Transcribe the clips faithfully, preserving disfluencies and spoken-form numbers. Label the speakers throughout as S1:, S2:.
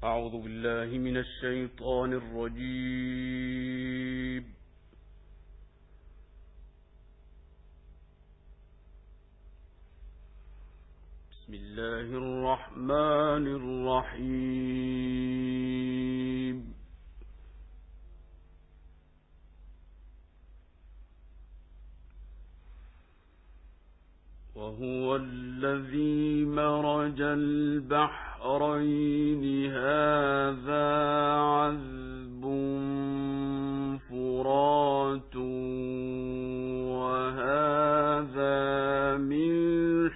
S1: أعوذ بالله من الشيطان الرجيم. بسم الله الرحمن الرحيم. وهو الذي مرج البحرين هذا عذب فرات وهذا ملح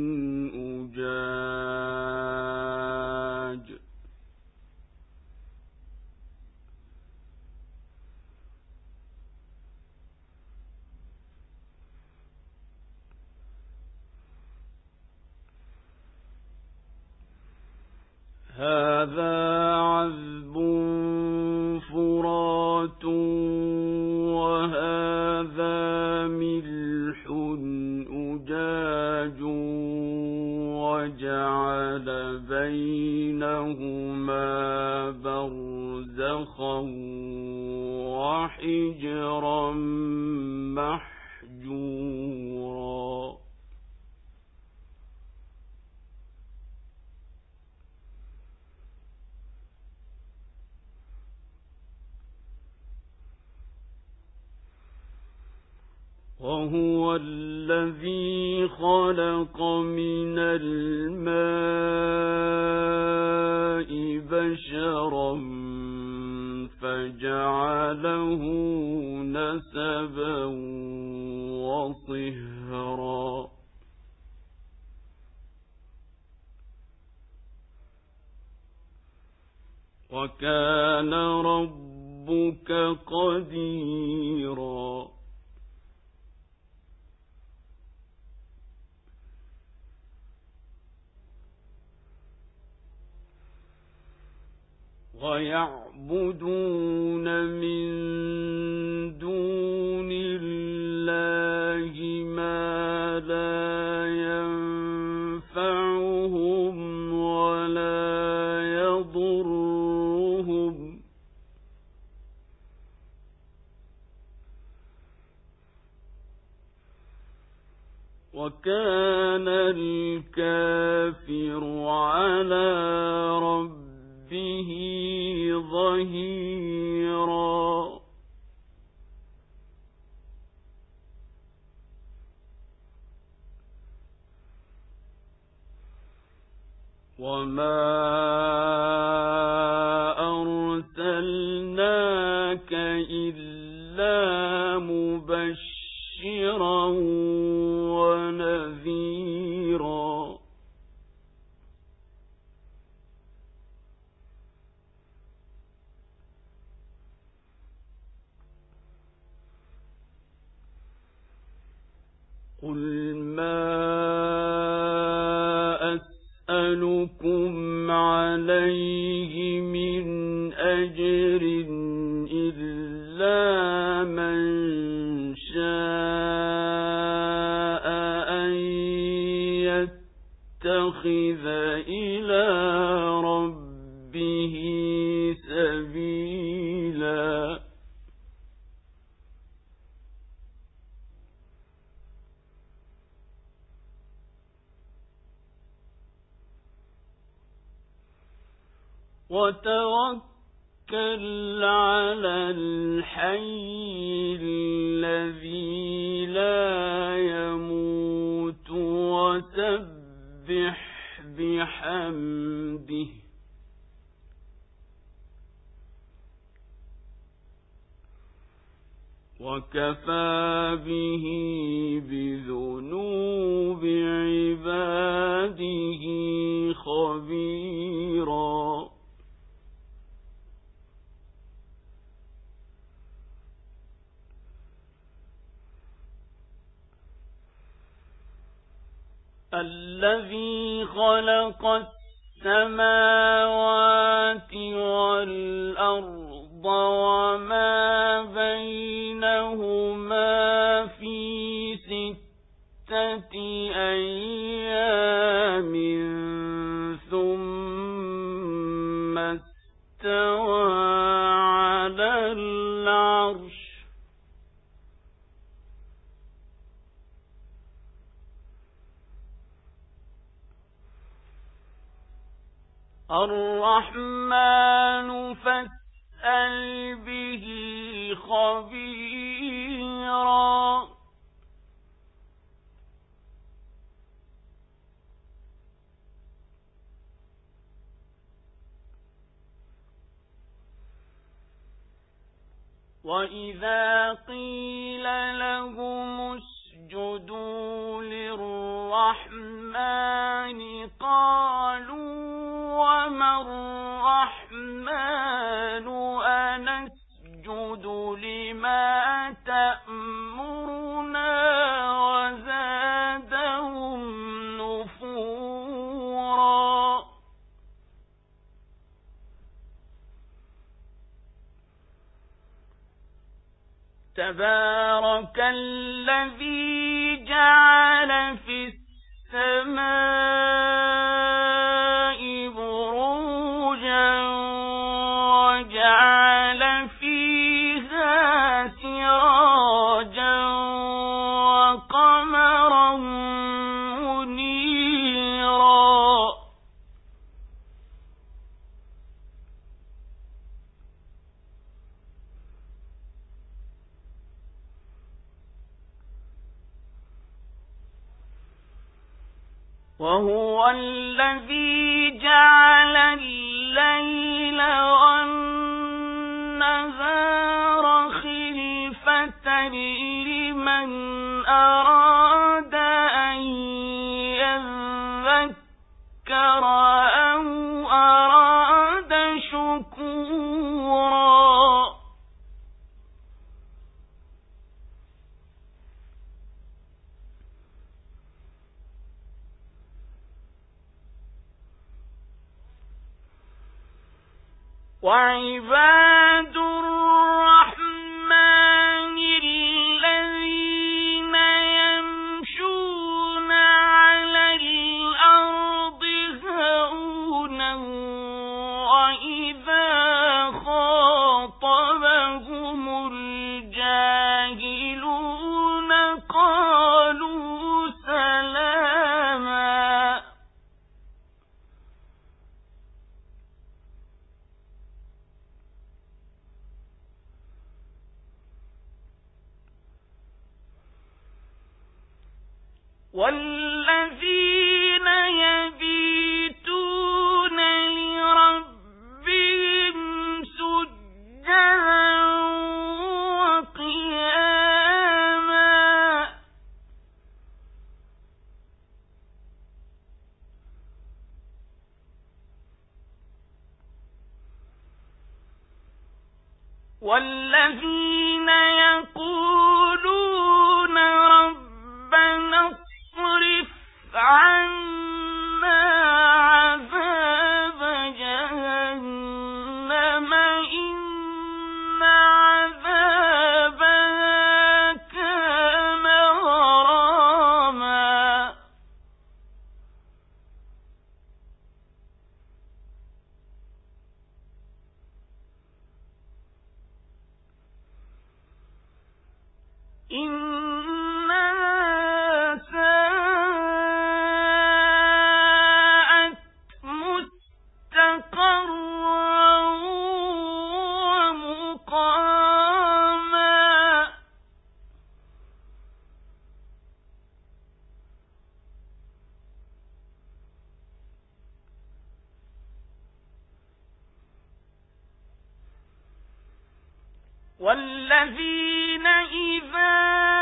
S1: أجاج هذا عذب فرات وهذا ملح أجاج وجعل بينهما برزخا وحجرا محجورا. وهو الذي خلق من الماء بشرا فجعله نسبا وصهرا. وكان ربك قديرا. ويعبدون من دون الله ما لا ينفعهم ولا يضرهم وكان الكافر على ربه به ظهيرا. وما أرسلناك إلا مبشرا ونذيرا. قل ما أسألكم عليه من أجر إلا من شاء أن يتخذ إلى ربه سبيلا. وتوكل على الحي الذي لا يموت وسبح بحمده وكفى به بذنوب عباده خبيرا. الذي خلق السماوات والأرض وما بينهما في ستة أيام ثم استوى على العرش الرحمن فاسأل به خبيرا وَإِذَا قِيلَ لَهُمُ اسْجُدُوا لِلرَّحْمَنِ قَالُوا وَمَا الرَّحْمَنُ أَنَسْجُدُ لِمَا تَأْمُرُنَا وَزَادَهُمْ نُفُورًا تبارك الذي جعل في السماء بروجا وجعل فيها سراجا وقمرا منيرا وهو الذي جعل الليل والنهار خلفة لمن أراد أن يذكر أو أراد شكورا وعباد الرحمن الذين يمشون على الأرض هونا وإذا خاطبهم الجاهلون قالوا سلاما والذين يبيتون لربهم سجدا وقياما والذين يقولون ربنا اصرف عنا عذاب جهنم إن عذابها كان غراما إنها ساءت مستقرا ومقاما والذين إذا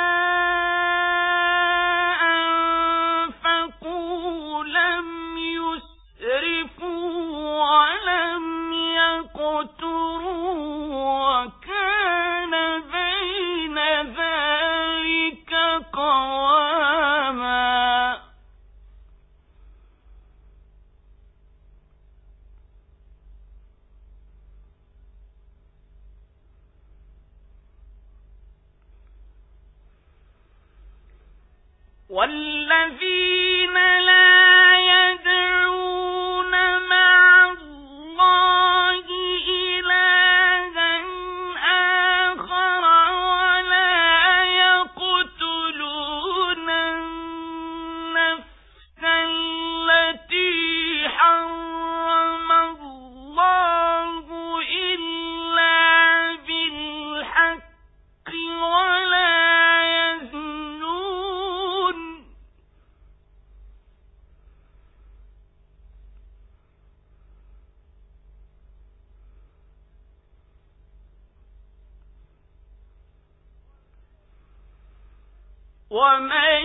S1: أنفقوا لم يسرفوا ولم يقتروا وكان بين ذلك قواما والذين لا يدعون مع الله ومن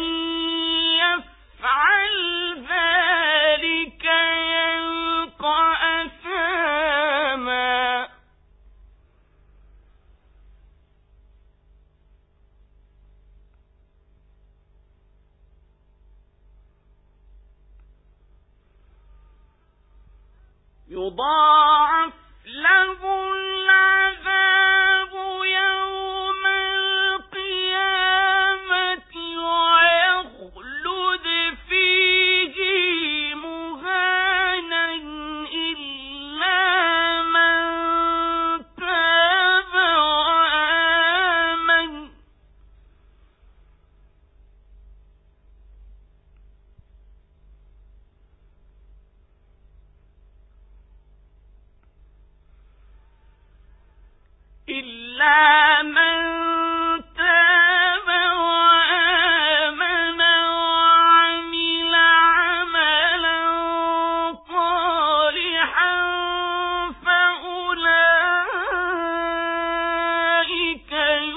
S1: يفعل ذلك يلقى أثاما يضاعف له العذاب يوم القيامة ويخلد فيه مهانا إلا من تاب وآمن إلا من تاب وآمن وعمل عملا صالحا فأولئك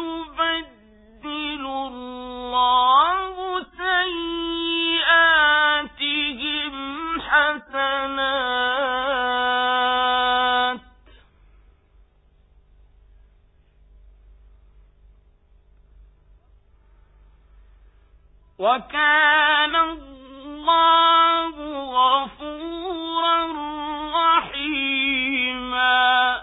S1: يبدل الله سيئاتهم حسنات وكان الله غفورا رحيما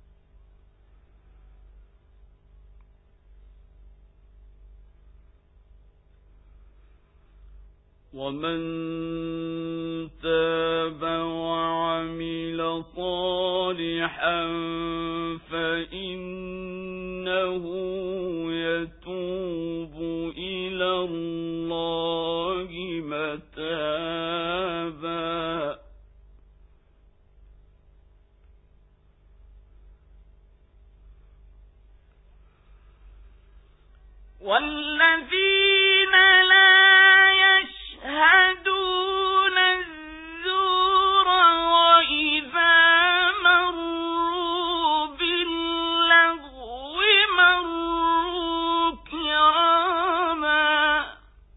S1: ومن تاب وعمل صالحا فإنه يتوب إلى الله متابا والذين لا يشهدون الزور وإذا مروا باللغو مروا كراما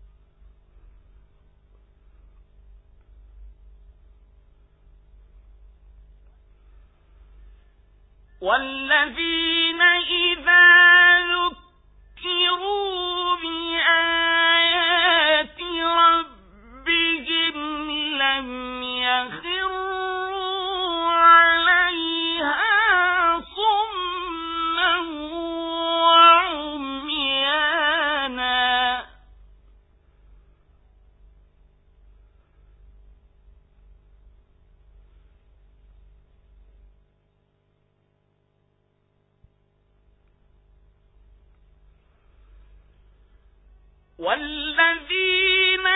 S1: والذين إذا ذكروا بآيات ربهم لم يخروا عليها صما وعميانا والذين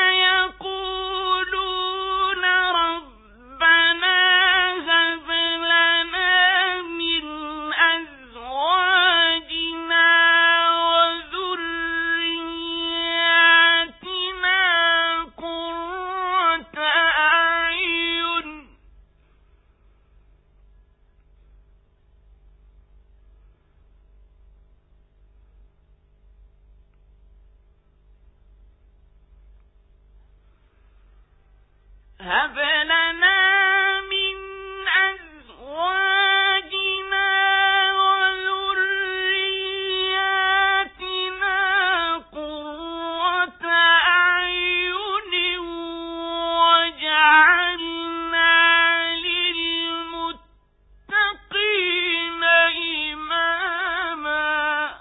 S1: يقولون ربنا هب لنا من أزواجنا وذرياتنا قرة أعين هب لنا من أزواجنا وذرياتنا قرة أعين واجعلنا للمتقين إماما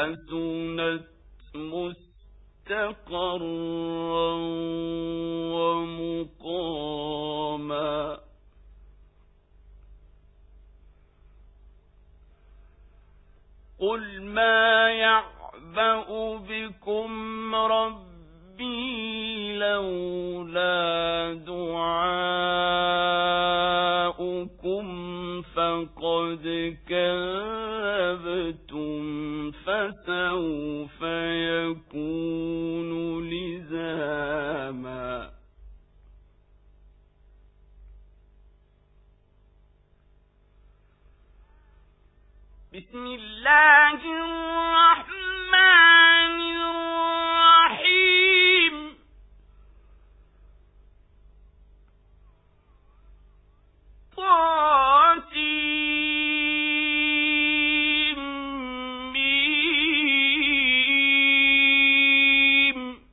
S1: حسنت مستقرا ومقاما. قل ما يعبأ بكم ربي لولا دعاؤكم فقد كذبتم فسوف يكون لزاما. بسم الله الرحمن الرحيم. طاسيم.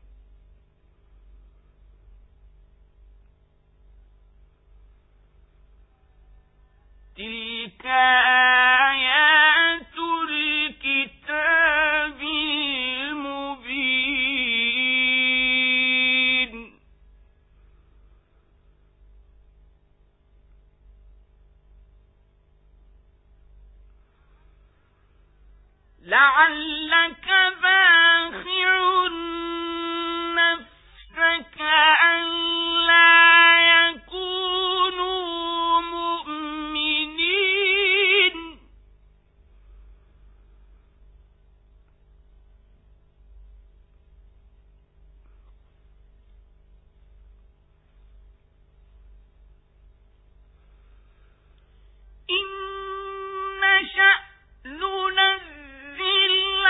S1: تلك آيات الكتاب المبين. لعلك باخع نفسك ألا يكونوا مؤمنين. إن نشأ ننزل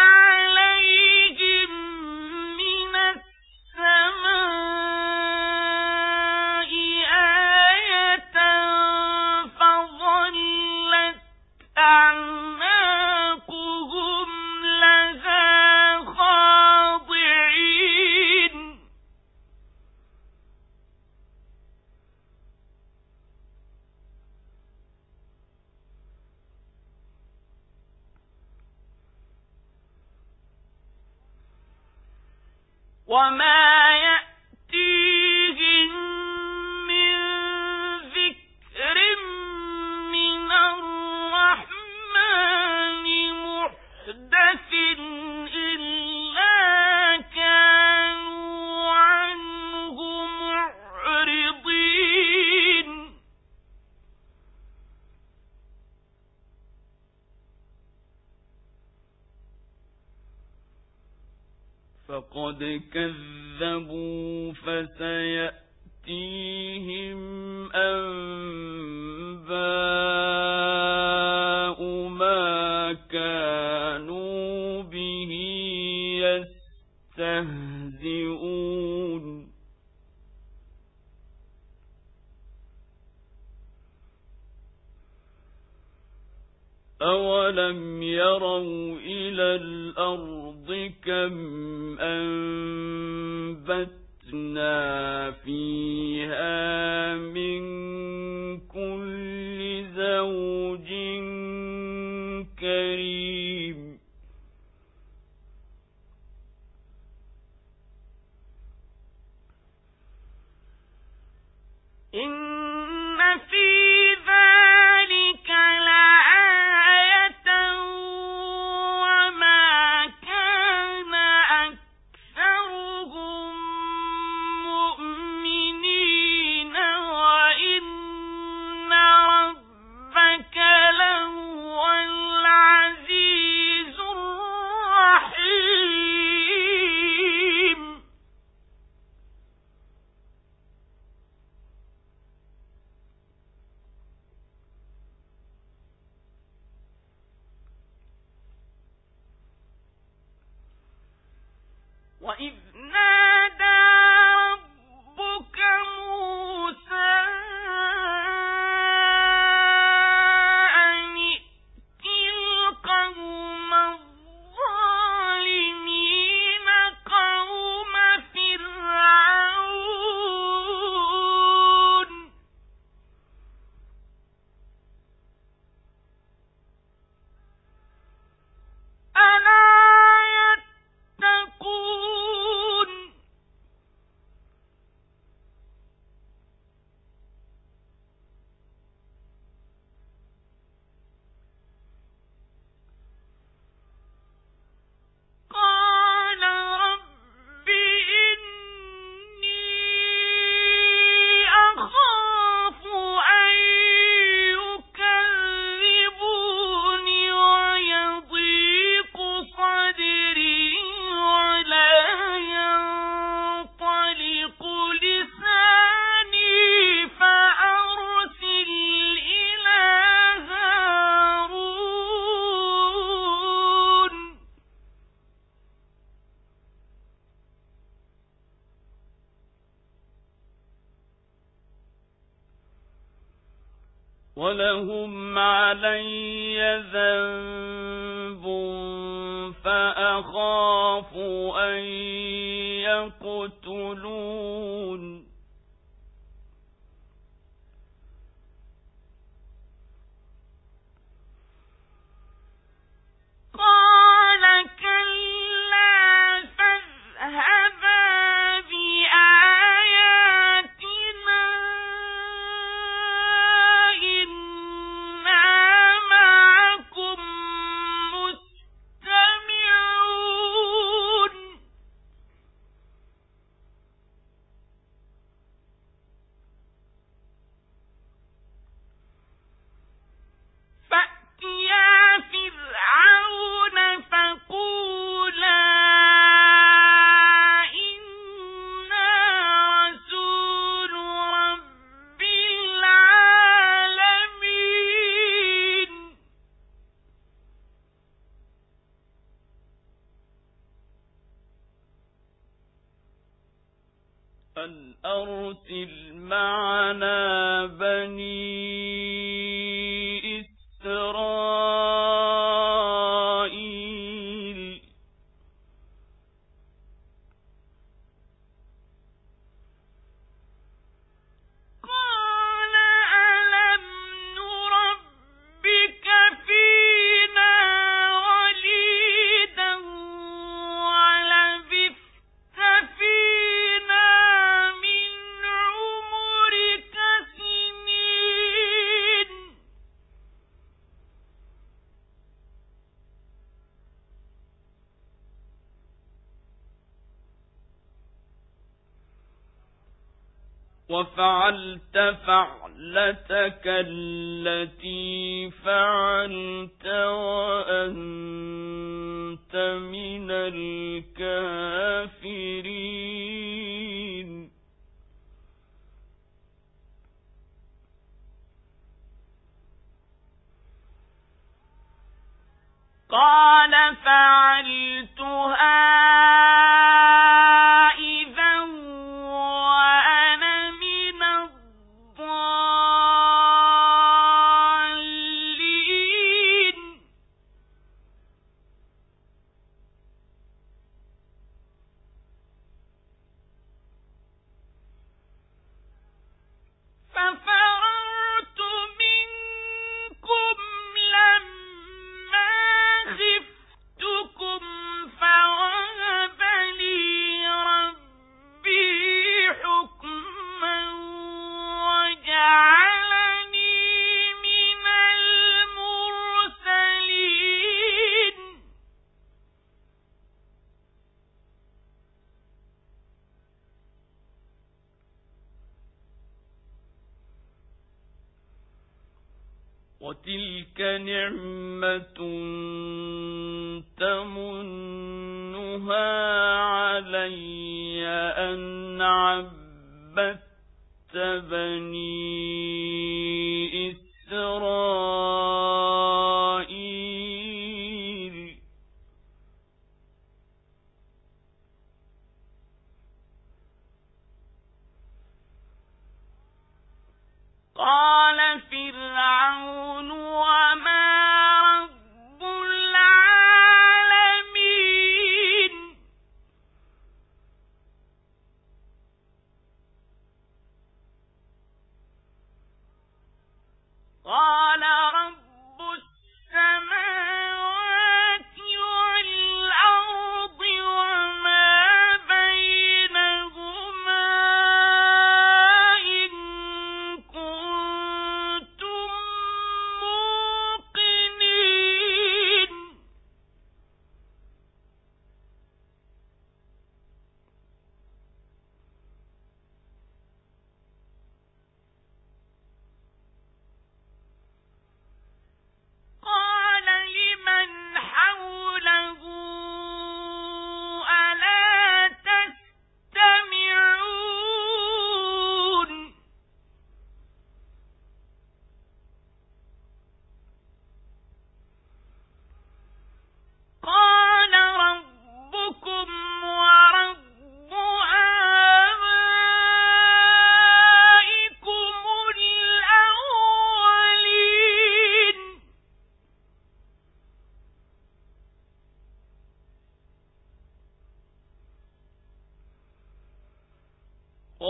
S1: عليهم من السماء آية فظلت أعناقهم لها خاضعين. وما يأتيهم من ذكر من الرحمن محدث إلا كانوا عنه معرضين. فقد كذبوا فسيأتيهم أنباء ما كانوا به يستهزئون. أولم يروا إلى الأرض كم أنبتنا فيها من كل زوج كريم. إن في ذلك لآية وما كان أكثرهم مؤمنين وإن ربك لهو العزيز الرحيم. وإذ نادى ربك موسى أن ائت القوم الظالمين قوم فرعون. ألا
S2: ولهم علي ذنب فأخاف أن يقتلون
S1: قال كلا فاذهبا بآياتنا إنا معكم مستمعون فأتيا فرعون فقولا إنا رسول رب العالمين
S2: أن أرسل معنا بني إسرائيل
S1: قال ألم نربك فينا وليدا ولبثت فينا من عمرك سنين
S2: وفعلت فعلتك التي فعلت وأنت من الكافرين
S1: قال فعلتها إذا وأنا من الضالين ففررت منكم لما خفتكم فوهب لي ربي حكما وجعلني من المرسلين
S2: وتلك نعمة تمنها علي أن عبدت بني إسرائيل
S1: قال فرعون وما رب العالمين قال رب السماوات والأرض وما بينهما إن كنتم موقنين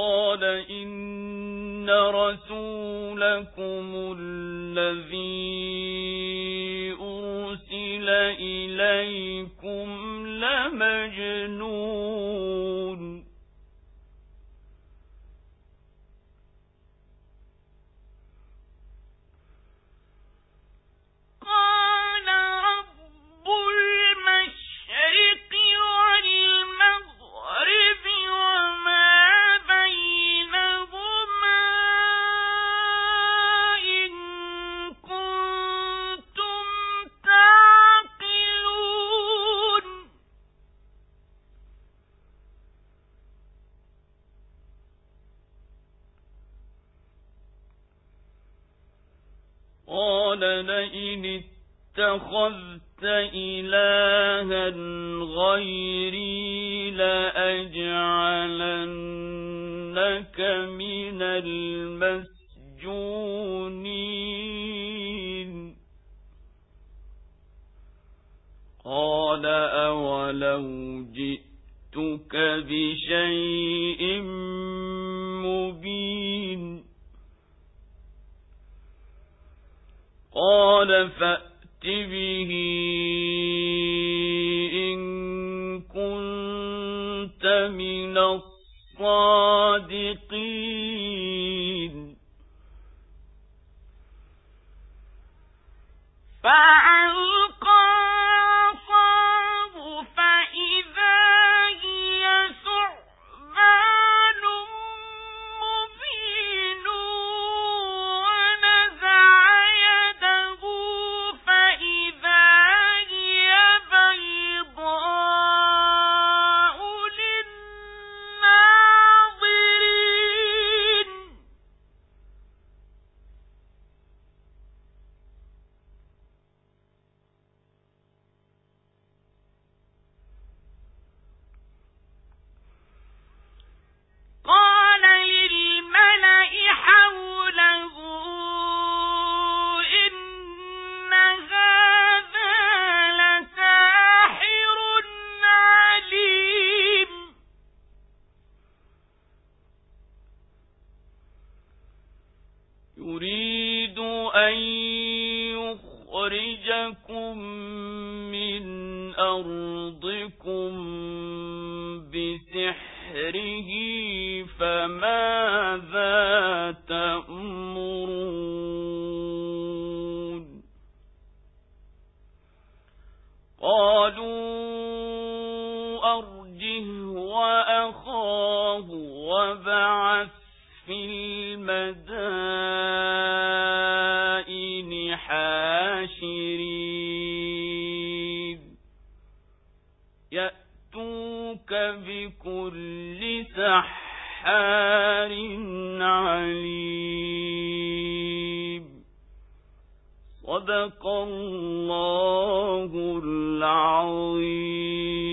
S2: قال إن رسولكم الذي أرسل إليكم لمجنون
S1: قال رب المشرق والمغرب وما بينهما إن كنتم تعقلون
S2: قال لئن اتخذت إلها غيري لأجعلنك من المسجونين قال أولو جئتك بشيء مبين قال فأت به إن كنت من الصادقين
S1: فألقى عصاه فإذا هي ثعبان مبين ونزع يده فإذا هي بيضاء للناظرين قال للملأ حوله إن هذا لساحر عليم
S2: يريد أن يخرجكم من أرضكم بسحره فماذا تأمرون قالوا أرجه وأخاه وابعث في المدائن حاشرين يأتوك بكل سحار عليم صدق الله العظيم.